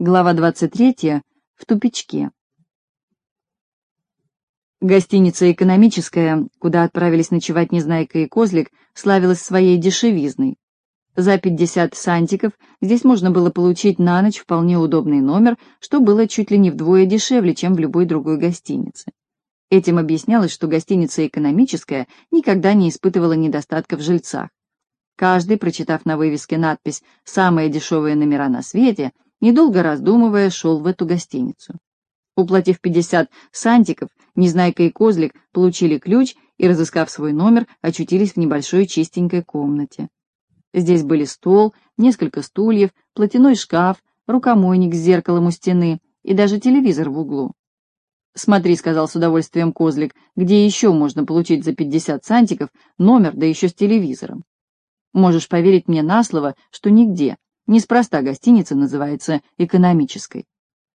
Глава 23. В тупичке. Гостиница «Экономическая», куда отправились ночевать Незнайка и Козлик, славилась своей дешевизной. За 50 сантиков здесь можно было получить на ночь вполне удобный номер, что было чуть ли не вдвое дешевле, чем в любой другой гостинице. Этим объяснялось, что гостиница «Экономическая» никогда не испытывала недостатка в жильцах. Каждый, прочитав на вывеске надпись «Самые дешевые номера на свете», недолго раздумывая, шел в эту гостиницу. Уплатив 50 сантиков, Незнайка и Козлик получили ключ и, разыскав свой номер, очутились в небольшой чистенькой комнате. Здесь были стол, несколько стульев, платяной шкаф, рукомойник с зеркалом у стены и даже телевизор в углу. «Смотри», — сказал с удовольствием Козлик, — «где еще можно получить за 50 сантиков номер, да еще с телевизором?» Можешь поверить мне на слово, что нигде. Неспроста гостиница называется «Экономической».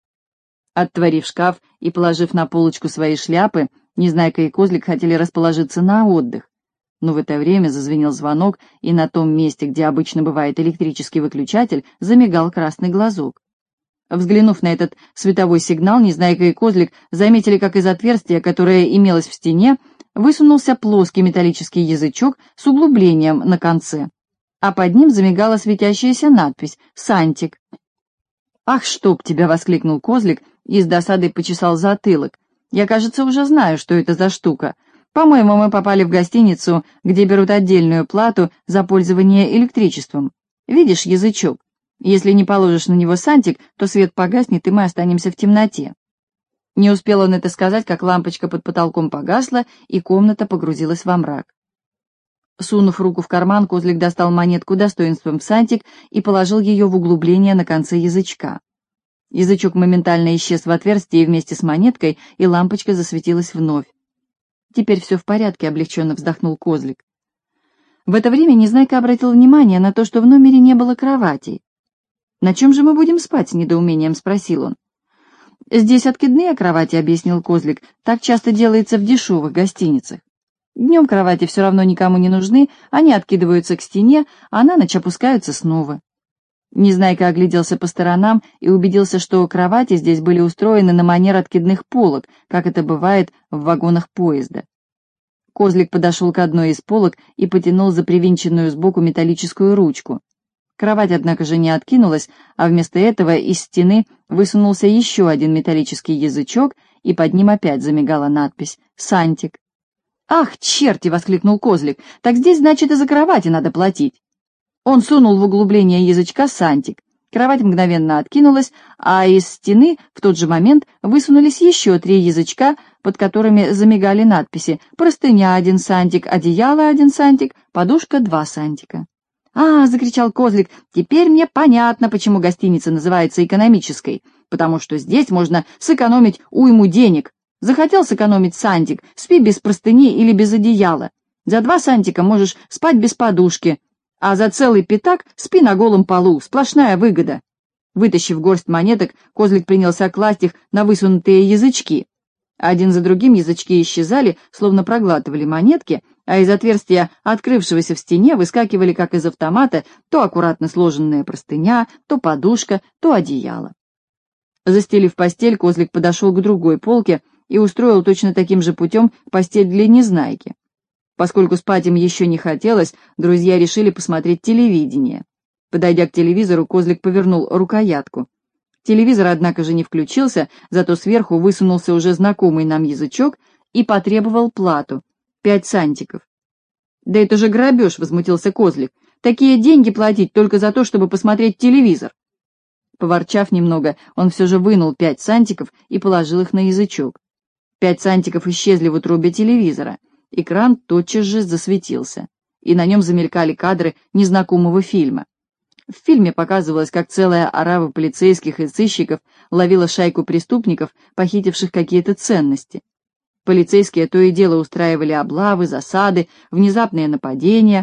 Отворив шкаф и положив на полочку свои шляпы, Незнайка и Козлик хотели расположиться на отдых. Но в это время зазвенел звонок, и на том месте, где обычно бывает электрический выключатель, замигал красный глазок. Взглянув на этот световой сигнал, Незнайка и Козлик заметили, как из отверстия, которое имелось в стене, высунулся плоский металлический язычок с углублением на конце, а под ним замигала светящаяся надпись «Сантик». «Ах, чтоб тебя!» — воскликнул Козлик и с досадой почесал затылок. «Я, кажется, уже знаю, что это за штука. По-моему, мы попали в гостиницу, где берут отдельную плату за пользование электричеством. Видишь язычок? Если не положишь на него сантик, то свет погаснет, и мы останемся в темноте». Не успел он это сказать, как лампочка под потолком погасла, и комната погрузилась во мрак. Сунув руку в карман, Козлик достал монетку достоинством в сантик и положил ее в углубление на конце язычка. Язычок моментально исчез в отверстии вместе с монеткой, и лампочка засветилась вновь. «Теперь все в порядке», — облегченно вздохнул Козлик. В это время Незнайка обратил внимание на то, что в номере не было кроватей. «На чем же мы будем спать?» — с недоумением спросил он. «Здесь откидные кровати», — объяснил Козлик. «Так часто делается в дешевых гостиницах. Днем кровати все равно никому не нужны, они откидываются к стене, а на ночь опускаются снова». Незнайка огляделся по сторонам и убедился, что кровати здесь были устроены на манер откидных полок, как это бывает в вагонах поезда. Козлик подошел к одной из полок и потянул за привинченную сбоку металлическую ручку. Кровать, однако же, не откинулась, а вместо этого из стены высунулся еще один металлический язычок, и под ним опять замигала надпись «Сантик». «Ах, черти!» — воскликнул Козлик. «Так здесь, значит, и за кровати надо платить». Он сунул в углубление язычка сантик. Кровать мгновенно откинулась, а из стены в тот же момент высунулись еще 3 язычка, под которыми замигали надписи «Простыня 1 сантик», «Одеяло 1 сантик», «Подушка 2 сантика». «А!» — закричал Козлик. «Теперь мне понятно, почему гостиница называется экономической, потому что здесь можно сэкономить уйму денег. Захотел сэкономить сантик, спи без простыни или без одеяла. За 2 сантика можешь спать без подушки, а за целый пятак спи на голом полу. Сплошная выгода». Вытащив горсть монеток, Козлик принялся класть их на высунутые язычки. Один за другим язычки исчезали, словно проглатывали монетки, а из отверстия, открывшегося в стене, выскакивали, как из автомата, то аккуратно сложенная простыня, то подушка, то одеяло. Застелив постель, Козлик подошел к другой полке и устроил точно таким же путем постель для Незнайки. Поскольку спать им еще не хотелось, друзья решили посмотреть телевидение. Подойдя к телевизору, Козлик повернул рукоятку. Телевизор, однако же, не включился, зато сверху высунулся уже знакомый нам язычок и потребовал плату — 5 сантиков. «Да это же грабеж!» — возмутился Козлик. «Такие деньги платить только за то, чтобы посмотреть телевизор!» Поворчав немного, он все же вынул 5 сантиков и положил их на язычок. 5 сантиков исчезли в утробе телевизора. Экран тотчас же засветился, и на нем замелькали кадры незнакомого фильма. В фильме показывалось, как целая орава полицейских и сыщиков ловила шайку преступников, похитивших какие-то ценности. Полицейские то и дело устраивали облавы, засады, внезапные нападения.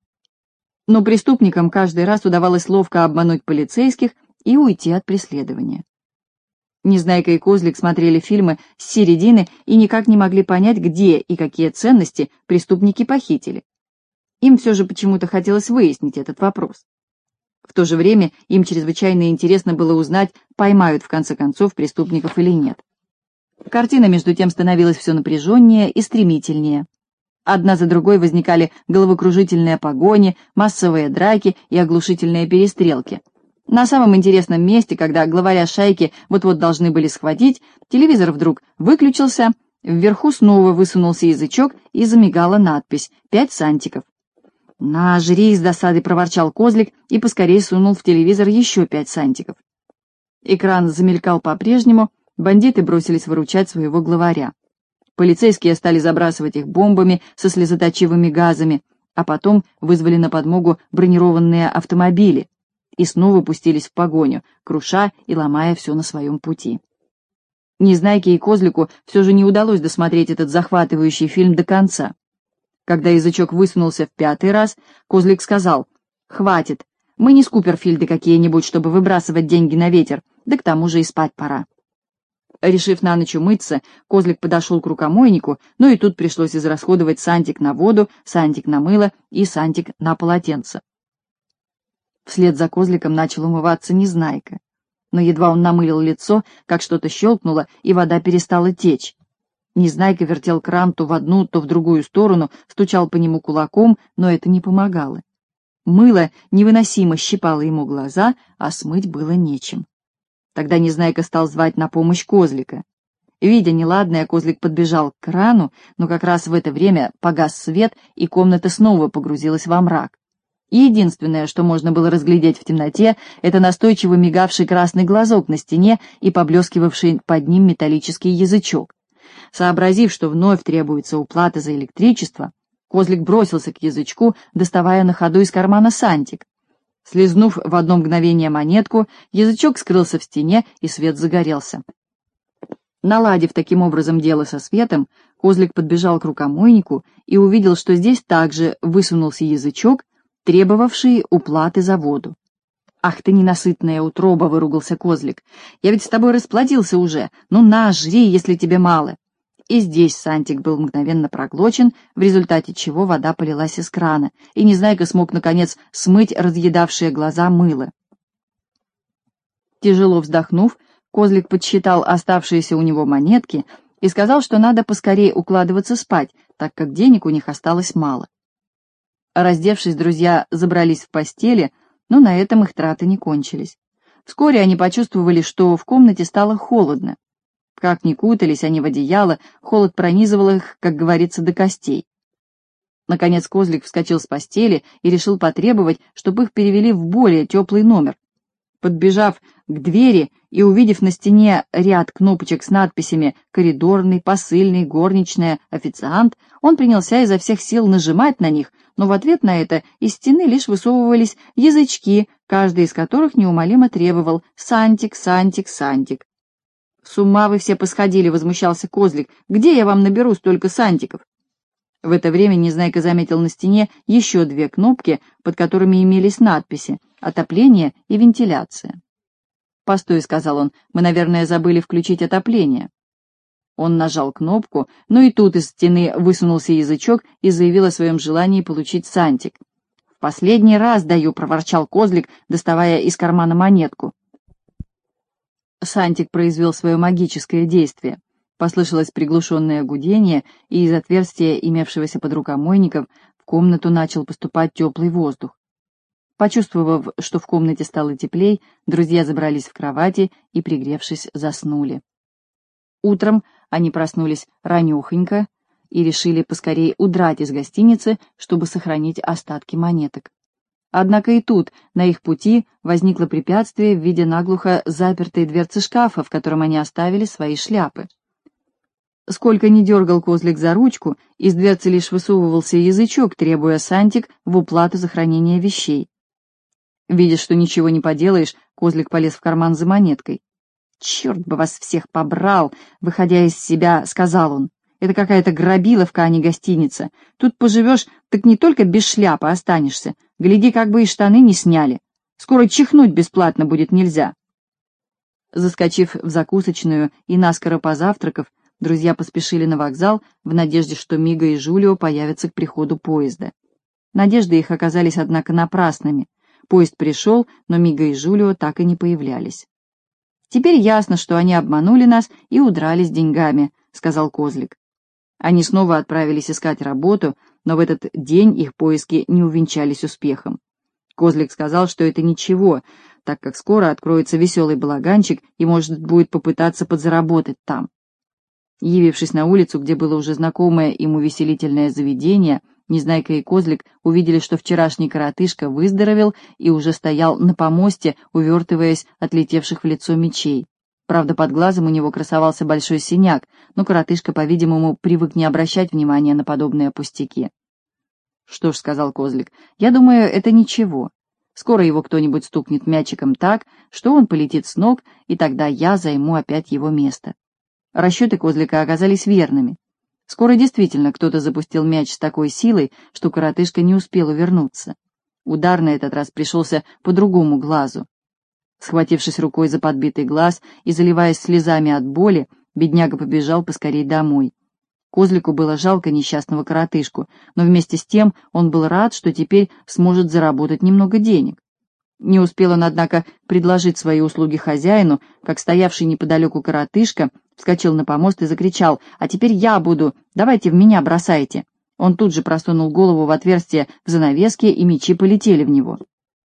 Но преступникам каждый раз удавалось ловко обмануть полицейских и уйти от преследования. Незнайка и Козлик смотрели фильмы с середины и никак не могли понять, где и какие ценности преступники похитили. Им все же почему-то хотелось выяснить этот вопрос. В то же время им чрезвычайно интересно было узнать, поймают в конце концов преступников или нет. Картина, между тем, становилась все напряженнее и стремительнее. Одна за другой возникали головокружительные погони, массовые драки и оглушительные перестрелки. На самом интересном месте, когда главаря шайки вот-вот должны были схватить, телевизор вдруг выключился, вверху снова высунулся язычок и замигала надпись «5 сантиков». «На, жри!» — с досадой проворчал Козлик и поскорее сунул в телевизор еще 5 сантиков. Экран замелькал по-прежнему, бандиты бросились выручать своего главаря. Полицейские стали забрасывать их бомбами со слезоточивыми газами, а потом вызвали на подмогу бронированные автомобили и снова пустились в погоню, круша и ломая все на своем пути. Незнайке и Козлику все же не удалось досмотреть этот захватывающий фильм до конца. Когда язычок высунулся в 5-й раз, Козлик сказал: «Хватит, мы не скуперфильды какие-нибудь, чтобы выбрасывать деньги на ветер, да к тому же и спать пора». Решив на ночь умыться, Козлик подошел к рукомойнику, но и тут пришлось израсходовать сантик на воду, сантик на мыло и сантик на полотенце. Вслед за Козликом начал умываться Незнайка. Но едва он намылил лицо, как что-то щелкнуло, и вода перестала течь. Незнайка вертел кран то в одну, то в другую сторону, стучал по нему кулаком, но это не помогало. Мыло невыносимо щипало ему глаза, а смыть было нечем. Тогда Незнайка стал звать на помощь Козлика. Видя неладное, Козлик подбежал к крану, но как раз в это время погас свет, и комната снова погрузилась во мрак. И единственное, что можно было разглядеть в темноте, это настойчиво мигавший красный глазок на стене и поблескивавший под ним металлический язычок. Сообразив, что вновь требуется уплата за электричество, Козлик бросился к язычку, доставая на ходу из кармана сантик. Слизнув в одно мгновение монетку, язычок скрылся в стене, и свет загорелся. Наладив таким образом дело со светом, Козлик подбежал к рукомойнику и увидел, что здесь также высунулся язычок, требовавший уплаты за воду. «Ах ты, ненасытная утроба!» — выругался Козлик. «Я ведь с тобой расплатился уже. Ну на, жри, если тебе мало». И здесь сантик был мгновенно проглочен, в результате чего вода полилась из крана, и Незнайка смог, наконец, смыть разъедавшие глаза мыло. Тяжело вздохнув, Козлик подсчитал оставшиеся у него монетки и сказал, что надо поскорее укладываться спать, так как денег у них осталось мало. Раздевшись, друзья забрались в постели, но на этом их траты не кончились. Вскоре они почувствовали, что в комнате стало холодно. Как ни кутались они в одеяло, холод пронизывал их, как говорится, до костей. Наконец Козлик вскочил с постели и решил потребовать, чтобы их перевели в более теплый номер. Подбежав к двери и увидев на стене ряд кнопочек с надписями «Коридорный», «Посыльный», «Горничная», «Официант», он принялся изо всех сил нажимать на них, но в ответ на это из стены лишь высовывались язычки, каждый из которых неумолимо требовал «Сантик, сантик, сантик». «С ума вы все посходили!» — возмущался Козлик. «Где я вам наберу столько сантиков?» В это время Незнайка заметил на стене еще 2 кнопки, под которыми имелись надписи «Отопление» и «Вентиляция». «Постой», — сказал он, — «мы, наверное, забыли включить отопление». Он нажал кнопку, но и тут из стены высунулся язычок и заявил о своем желании получить сантик. «В последний раз даю», — проворчал Козлик, доставая из кармана монетку. Сантик произвел свое магическое действие. Послышалось приглушенное гудение, и из отверстия, имевшегося под рукомойником, в комнату начал поступать теплый воздух. Почувствовав, что в комнате стало теплей, друзья забрались в кровати и, пригревшись, заснули. Утром они проснулись ранехонько и решили поскорей удрать из гостиницы, чтобы сохранить остатки монеток. Однако и тут, на их пути, возникло препятствие в виде наглухо запертой дверцы шкафа, в котором они оставили свои шляпы. Сколько ни дергал Козлик за ручку, из дверцы лишь высовывался язычок, требуя сантик в уплату за хранение вещей. Видя, что ничего не поделаешь, Козлик полез в карман за монеткой. «Черт бы вас всех побрал!» — выходя из себя, сказал он. «Это какая-то грабиловка, а не гостиница. Тут поживешь, так не только без шляпы останешься. Гляди, как бы и штаны не сняли. Скоро чихнуть бесплатно будет нельзя». Заскочив в закусочную и наскоро позавтракав, друзья поспешили на вокзал в надежде, что Мига и Жулио появятся к приходу поезда. Надежды их оказались, однако, напрасными. Поезд пришел, но Мига и Жулио так и не появлялись. «Теперь ясно, что они обманули нас и удрали с деньгами», — сказал Козлик. Они снова отправились искать работу, но в этот день их поиски не увенчались успехом. Козлик сказал, что это ничего, так как скоро откроется веселый балаганчик и, может, будет попытаться подзаработать там. Явившись на улицу, где было уже знакомое им увеселительное заведение, Незнайка и Козлик увидели, что вчерашний коротышка выздоровел и уже стоял на помосте, увертываясь от летевших в лицо мечей. Правда, под глазом у него красовался большой синяк, но коротышка, по-видимому, привык не обращать внимания на подобные пустяки. «Что ж», — сказал Козлик, — «я думаю, это ничего. Скоро его кто-нибудь стукнет мячиком так, что он полетит с ног, и тогда я займу опять его место». Расчеты Козлика оказались верными. Скоро действительно кто-то запустил мяч с такой силой, что коротышка не успел увернуться. Удар на этот раз пришелся по другому глазу. Схватившись рукой за подбитый глаз и заливаясь слезами от боли, бедняга побежал поскорей домой. Козлику было жалко несчастного коротышку, но вместе с тем он был рад, что теперь сможет заработать немного денег. Не успел он, однако, предложить свои услуги хозяину, как стоявший неподалеку коротышка вскочил на помост и закричал: «А теперь я буду! Давайте в меня бросайте!» Он тут же просунул голову в отверстие в занавеске, и мечи полетели в него.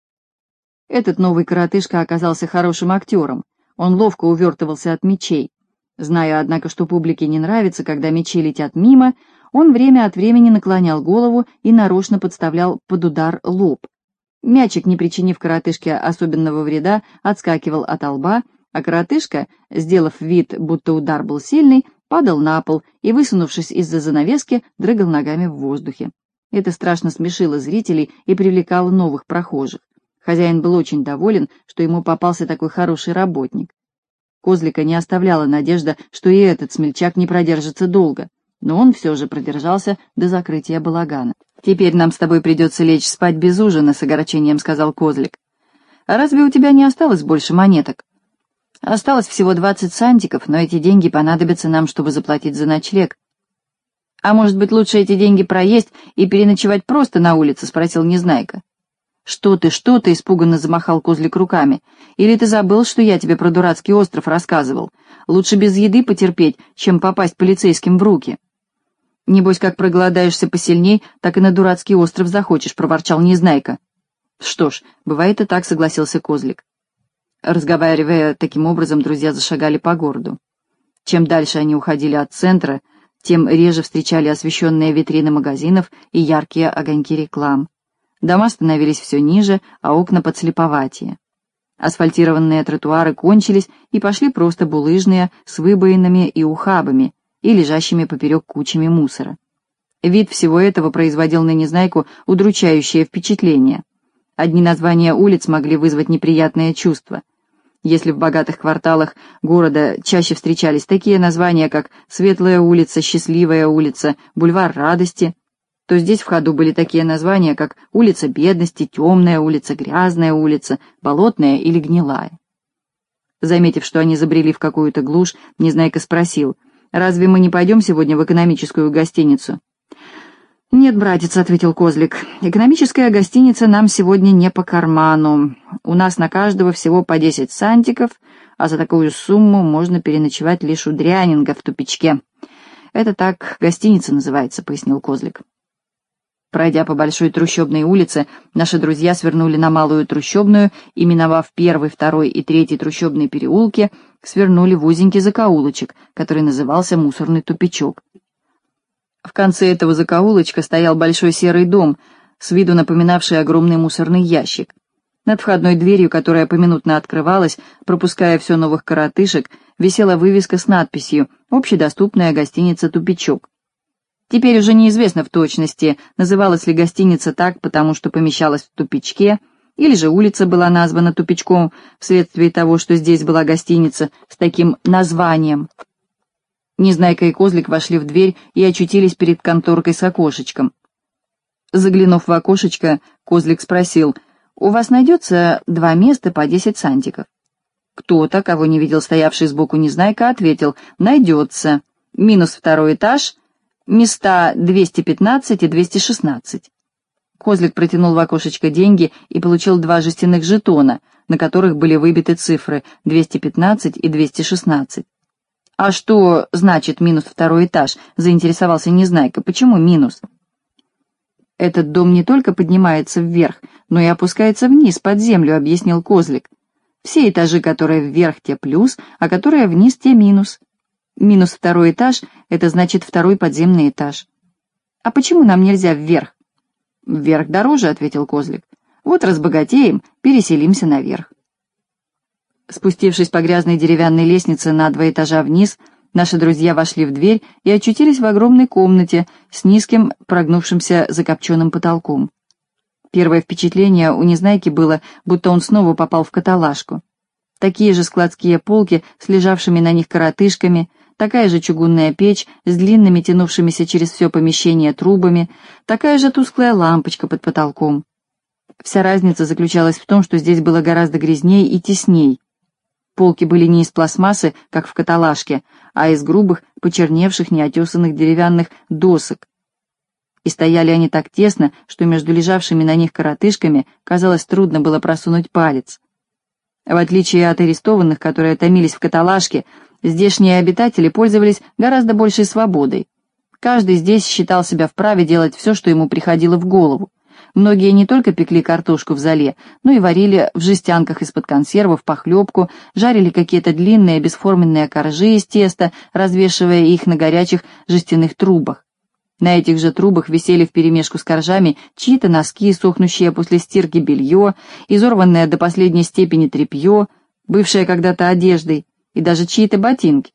Этот новый коротышка оказался хорошим актером. Он ловко увертывался от мечей. Зная, однако, что публике не нравится, когда мечи летят мимо, он время от времени наклонял голову и нарочно подставлял под удар лоб. Мячик, не причинив коротышке особенного вреда, отскакивал от лба, а коротышка, сделав вид, будто удар был сильный, падал на пол и, высунувшись из-за занавески, дрыгал ногами в воздухе. Это страшно смешило зрителей и привлекало новых прохожих. Хозяин был очень доволен, что ему попался такой хороший работник. Козлика не оставляла надежда, что и этот смельчак не продержится долго, но он все же продержался до закрытия балагана. «Теперь нам с тобой придется лечь спать без ужина», — с огорчением сказал Козлик. «А разве у тебя не осталось больше монеток?» «Осталось всего 20 сантиков, но эти деньги понадобятся нам, чтобы заплатить за ночлег». «А может быть, лучше эти деньги проесть и переночевать просто на улице?» — спросил Незнайка. «Что ты?» — испуганно замахал Козлик руками. «Или ты забыл, что я тебе про дурацкий остров рассказывал? Лучше без еды потерпеть, чем попасть полицейским в руки». «Небось, как проголодаешься посильней, так и на дурацкий остров захочешь», — проворчал Незнайка. «Что ж, бывает и так», — согласился Козлик. Разговаривая таким образом, друзья зашагали по городу. Чем дальше они уходили от центра, тем реже встречали освещенные витрины магазинов и яркие огоньки реклам. Дома становились все ниже, а окна подслеповатее. Асфальтированные тротуары кончились, и пошли просто булыжные с выбоинами и ухабами, и лежащими поперек кучами мусора. Вид всего этого производил на Незнайку удручающее впечатление. Одни названия улиц могли вызвать неприятное чувство. Если в богатых кварталах города чаще встречались такие названия, как «Светлая улица», «Счастливая улица», «Бульвар радости», то здесь в ходу были такие названия, как «Улица бедности», «Темная улица», «Грязная улица», «Болотная» или «Гнилая». Заметив, что они забрели в какую-то глушь, Незнайка спросил: «Разве мы не пойдем сегодня в экономическую гостиницу?» «Нет, братец», — ответил Козлик, — «экономическая гостиница нам сегодня не по карману. У нас на каждого всего по 10 сантиков, а за такую сумму можно переночевать лишь у дрянинга в тупичке. Это так гостиница называется», — пояснил Козлик. Пройдя по большой трущобной улице, наши друзья свернули на малую трущобную и, миновав первый, второй и третий трущобные переулки, свернули в узенький закоулочек, который назывался «Мусорный тупичок». В конце этого закоулочка стоял большой серый дом, с виду напоминавший огромный мусорный ящик. Над входной дверью, которая поминутно открывалась, пропуская все новых коротышек, висела вывеска с надписью «Общедоступная гостиница «Тупичок». Теперь уже неизвестно в точности, называлась ли гостиница так, потому что помещалась в тупичке, или же улица была названа тупичком вследствие того, что здесь была гостиница с таким названием. Незнайка и Козлик вошли в дверь и очутились перед конторкой с окошечком. Заглянув в окошечко, Козлик спросил: «У вас найдется 2 места по 10 сантиков?» Кто-то, кого не видел стоявший сбоку Незнайка, ответил: «Найдется. -2 этаж, места 215 и 216. Козлик протянул в окошечко деньги и получил 2 жестяных жетона, на которых были выбиты цифры 215 и 216. «А что значит минус 2-й этаж?» — заинтересовался Незнайка. «Почему минус?» «Этот дом не только поднимается вверх, но и опускается вниз, под землю», — объяснил Козлик. «Все этажи, которые вверх, те плюс, а которые вниз, те минус. Минус 2-й этаж — это значит 2-й подземный этаж». «А почему нам нельзя вверх?» «Вверх дороже», — ответил Козлик. «Вот разбогатеем, переселимся наверх». Спустившись по грязной деревянной лестнице на 2 этажа вниз, наши друзья вошли в дверь и очутились в огромной комнате с низким, прогнувшимся закопченным потолком. Первое впечатление у Незнайки было, будто он снова попал в каталажку. Такие же складские полки с лежавшими на них коротышками, такая же чугунная печь с длинными, тянувшимися через все помещение трубами, такая же тусклая лампочка под потолком. Вся разница заключалась в том, что здесь было гораздо грязней и тесней. Полки были не из пластмассы, как в каталажке, а из грубых, почерневших, неотесанных деревянных досок. И стояли они так тесно, что между лежавшими на них коротышками, казалось, трудно было просунуть палец. В отличие от арестованных, которые томились в каталажке, здешние обитатели пользовались гораздо большей свободой. Каждый здесь считал себя вправе делать все, что ему приходило в голову. Многие не только пекли картошку в золе, но и варили в жестянках из-под консервов похлебку, жарили какие-то длинные бесформенные коржи из теста, развешивая их на горячих жестяных трубах. На этих же трубах висели вперемешку с коржами чьи-то носки, сохнущие после стирки белье, изорванное до последней степени тряпье, бывшее когда-то одеждой, и даже чьи-то ботинки.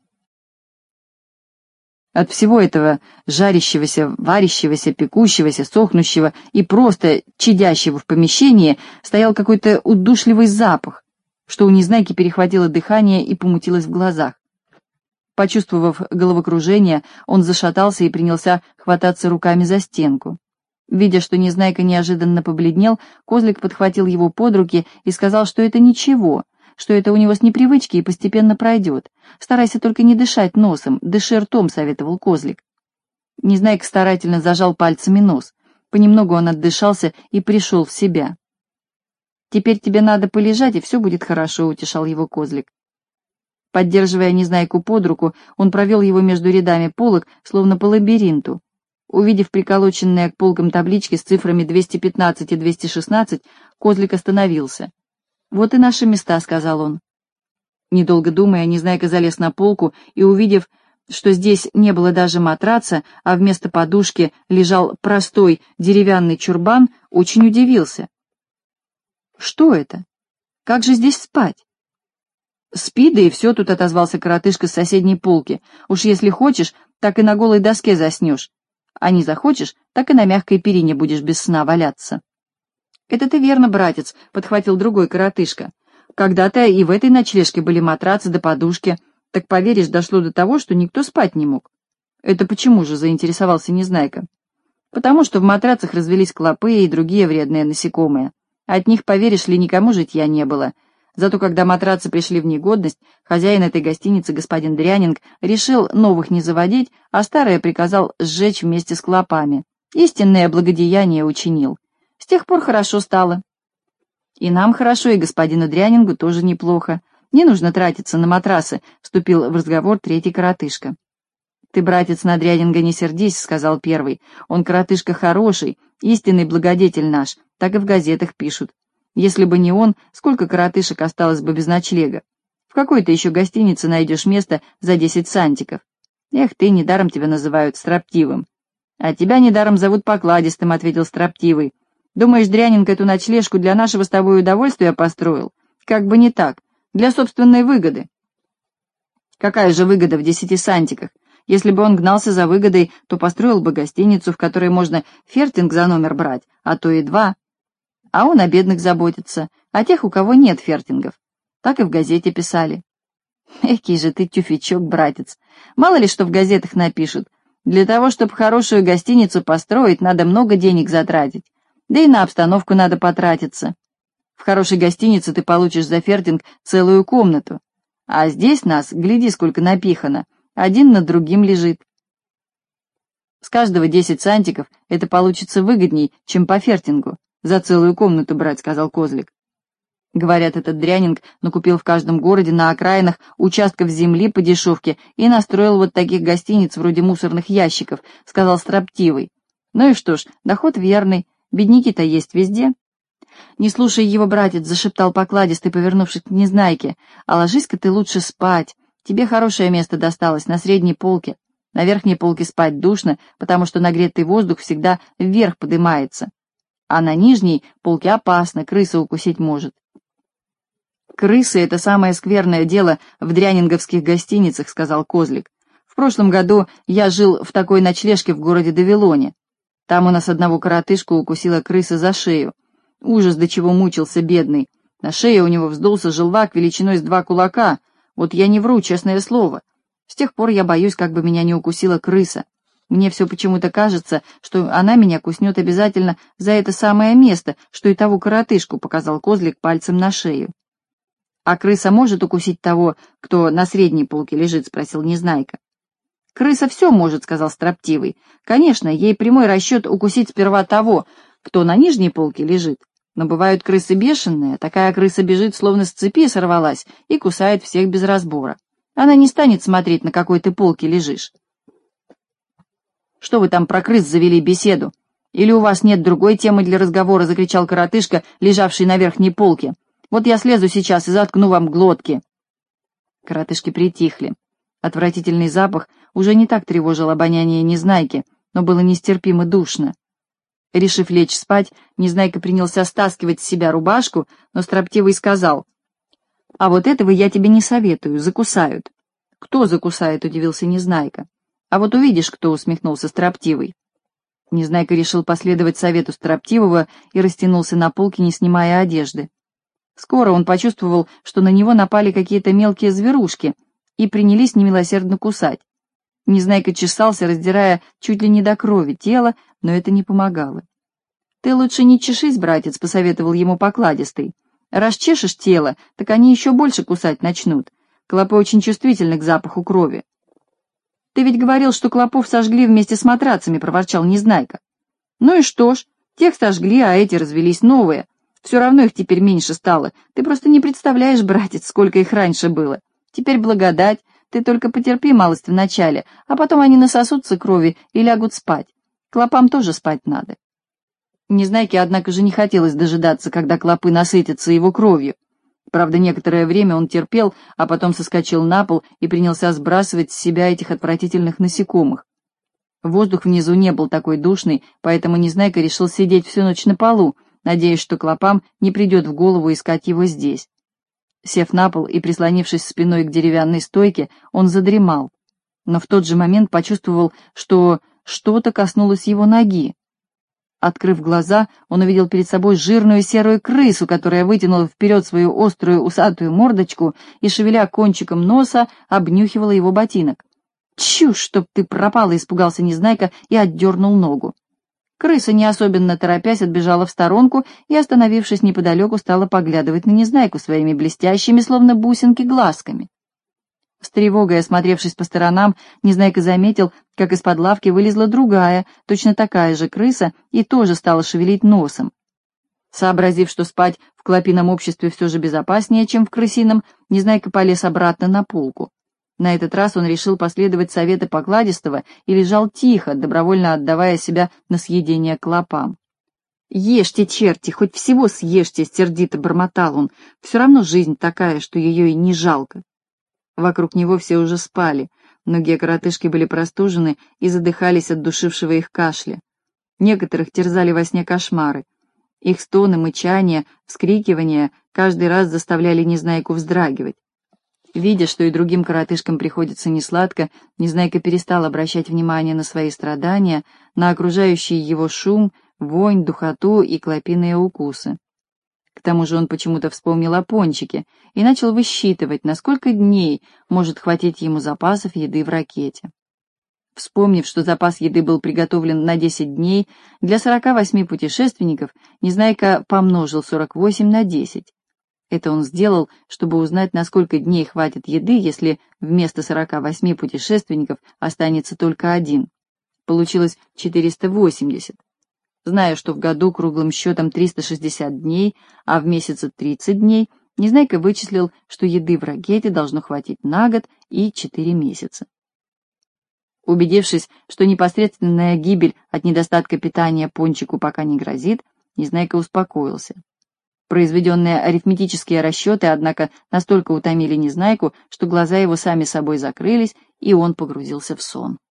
От всего этого жарящегося, варящегося, пекущегося, сохнущего и просто чадящего в помещении стоял какой-то удушливый запах, что у Незнайки перехватило дыхание и помутилось в глазах. Почувствовав головокружение, он зашатался и принялся хвататься руками за стенку. Видя, что Незнайка неожиданно побледнел, Козлик подхватил его под руки и сказал, что это ничего, что это у него с непривычки и постепенно пройдет. «Старайся только не дышать носом, дыши ртом», — советовал Козлик. Незнайка старательно зажал пальцами нос. Понемногу он отдышался и пришел в себя. «Теперь тебе надо полежать, и все будет хорошо», — утешал его Козлик. Поддерживая Незнайку под руку, он провел его между рядами полок, словно по лабиринту. Увидев приколоченные к полкам таблички с цифрами 215 и 216, Козлик остановился. «Вот и наши места», — сказал он. Недолго думая, Незнайка залез на полку и, увидев, что здесь не было даже матраца, а вместо подушки лежал простой деревянный чурбан, очень удивился. «Что это? Как же здесь спать?» «Спи, да и все», — тут отозвался коротышка с соседней полки. «Уж если хочешь, так и на голой доске заснешь. А не захочешь, так и на мягкой перине будешь без сна валяться». «Это ты верно, братец», — подхватил другой коротышка. «Когда-то и в этой ночлежке были матрацы да подушки, так, поверишь, дошло до того, что никто спать не мог». «Это почему же?» — заинтересовался Незнайка. «Потому что в матрацах развелись клопы и другие вредные насекомые. От них, поверишь ли, никому житья не было. Зато когда матрацы пришли в негодность, хозяин этой гостиницы, господин Дрянинг, решил новых не заводить, а старые приказал сжечь вместе с клопами. Истинное благодеяние учинил. С тех пор хорошо стало». «И нам хорошо, и господину Дрянингу тоже неплохо. Не нужно тратиться на матрасы», — вступил в разговор третий коротышка. «Ты, братец, на Дрянинга не сердись», — сказал первый. «Он коротышка хороший, истинный благодетель наш, так и в газетах пишут. Если бы не он, сколько коротышек осталось бы без ночлега? В какой-то еще гостинице найдешь место за 10 сантиков. Эх ты, недаром тебя называют строптивым». «А тебя недаром зовут покладистым», — ответил строптивый. «Думаешь, Дрянинг эту ночлежку для нашего с тобой удовольствия построил? Как бы не так, для собственной выгоды». «Какая же выгода в 10 сантиках? Если бы он гнался за выгодой, то построил бы гостиницу, в которой можно фертинг за номер брать, а то и 2. А он о бедных заботится, о тех, у кого нет фертингов. Так и в газете писали». «Экий же ты тюфячок, братец. Мало ли что в газетах напишут. Для того, чтобы хорошую гостиницу построить, надо много денег затратить. Да и на обстановку надо потратиться. В хорошей гостинице ты получишь за фертинг целую комнату. А здесь нас, гляди, сколько напихано, один над другим лежит». С каждого 10 сантиков, это получится выгодней, чем по фертингу. За целую комнату брать, сказал Козлик. Говорят, этот дрянинг накупил в каждом городе на окраинах участков земли по дешевке и настроил вот таких гостиниц вроде мусорных ящиков, сказал Строптивый. Ну и что ж, доход верный, бедняки-то есть везде. Не слушай его, братец, зашептал покладистый, повернувшись к Незнайке, а ложись-ка ты лучше спать. Тебе хорошее место досталось на средней полке. На верхней полке спать душно, потому что нагретый воздух всегда вверх подымается. А на нижней полке опасно, крыса укусить может. «Крысы — это самое скверное дело в дрянинговских гостиницах», — сказал Козлик. «В прошлом году я жил в такой ночлежке в городе Давилоне. Там у нас одного коротышку укусила крыса за шею. Ужас, до чего мучился бедный. На шее у него вздулся желвак величиной с 2 кулака. Вот я не вру, честное слово. С тех пор я боюсь, как бы меня не укусила крыса. Мне все почему-то кажется, что она меня куснет обязательно за это самое место, что и того коротышку», — показал Козлик пальцем на шею. «А крыса может укусить того, кто на средней полке лежит?» — спросил Незнайка. «Крыса все может», — сказал Строптивый. «Конечно, ей прямой расчет укусить сперва того, кто на нижней полке лежит. Но бывают крысы бешеные, такая крыса бежит, словно с цепи сорвалась, и кусает всех без разбора. Она не станет смотреть, на какой ты полке лежишь». «Что вы там про крыс завели беседу? Или у вас нет другой темы для разговора?» — закричал коротышка, лежавший на верхней полке. «Вот я слезу сейчас и заткну вам глотки». Коротышки притихли. Отвратительный запах уже не так тревожил обоняние Незнайки, но было нестерпимо душно. Решив лечь спать, Незнайка принялся стаскивать с себя рубашку, но Строптивый сказал: «А вот этого я тебе не советую, закусают». «Кто закусает?» — удивился Незнайка. «А вот увидишь, кто», — усмехнулся Строптивый. Незнайка решил последовать совету Строптивого и растянулся на полке, не снимая одежды. Скоро он почувствовал, что на него напали какие-то мелкие зверушки и принялись немилосердно кусать. Незнайка чесался, раздирая чуть ли не до крови тело, но это не помогало. «Ты лучше не чешись, братец», — посоветовал ему покладистый. «Раз чешешь тело, так они еще больше кусать начнут. Клопы очень чувствительны к запаху крови». «Ты ведь говорил, что клопов сожгли вместе с матрацами», — проворчал Незнайка. «Ну и что ж, тех сожгли, а эти развелись новые. Все равно их теперь меньше стало. Ты просто не представляешь, братец, сколько их раньше было. Теперь благодать, ты только потерпи малость вначале, а потом они насосутся крови и лягут спать. Клопам тоже спать надо». Незнайке, однако же, не хотелось дожидаться, когда клопы насытятся его кровью. Правда, некоторое время он терпел, а потом соскочил на пол и принялся сбрасывать с себя этих отвратительных насекомых. Воздух внизу не был такой душный, поэтому Незнайка решил сидеть всю ночь на полу, надеясь, что клопам не придет в голову искать его здесь. Сев на пол и прислонившись спиной к деревянной стойке, он задремал, но в тот же момент почувствовал, что что-то коснулось его ноги. Открыв глаза, он увидел перед собой жирную серую крысу, которая вытянула вперед свою острую усатую мордочку и, шевеля кончиком носа, обнюхивала его ботинок. «Чушь, чтоб ты пропала!» — испугался Незнайка и отдернул ногу. Крыса, не особенно торопясь, отбежала в сторонку и, остановившись неподалеку, стала поглядывать на Незнайку своими блестящими, словно бусинки, глазками. С тревогой осмотревшись по сторонам, Незнайка заметил, как из-под лавки вылезла другая, точно такая же крыса, и тоже стала шевелить носом. Сообразив, что спать в клопином обществе все же безопаснее, чем в крысином, Незнайка полез обратно на полку. На этот раз он решил последовать совету покладистого и лежал тихо, добровольно отдавая себя на съедение клопам. «Ешьте, черти, хоть всего съешьте!» — сердито бормотал он. «Все равно жизнь такая, что ее и не жалко». Вокруг него все уже спали, многие коротышки были простужены и задыхались от душившего их кашля. Некоторых терзали во сне кошмары. Их стоны, мычания, вскрикивания каждый раз заставляли Незнайку вздрагивать. Видя, что и другим коротышкам приходится несладко, Незнайка перестал обращать внимание на свои страдания, на окружающий его шум, вонь, духоту и клопиные укусы. К тому же он почему-то вспомнил о пончике и начал высчитывать, на сколько дней может хватить ему запасов еды в ракете. Вспомнив, что запас еды был приготовлен на 10 дней, для 48 путешественников Незнайка помножил 48 на 10. Это он сделал, чтобы узнать, на сколько дней хватит еды, если вместо 48 путешественников останется только один. Получилось 480. Зная, что в году круглым счетом 360 дней, а в месяце 30 дней, Незнайка вычислил, что еды в ракете должно хватить на год и 4 месяца. Убедившись, что непосредственная гибель от недостатка питания Пончику пока не грозит, Незнайка успокоился. Произведенные арифметические расчеты, однако, настолько утомили Незнайку, что глаза его сами собой закрылись, и он погрузился в сон.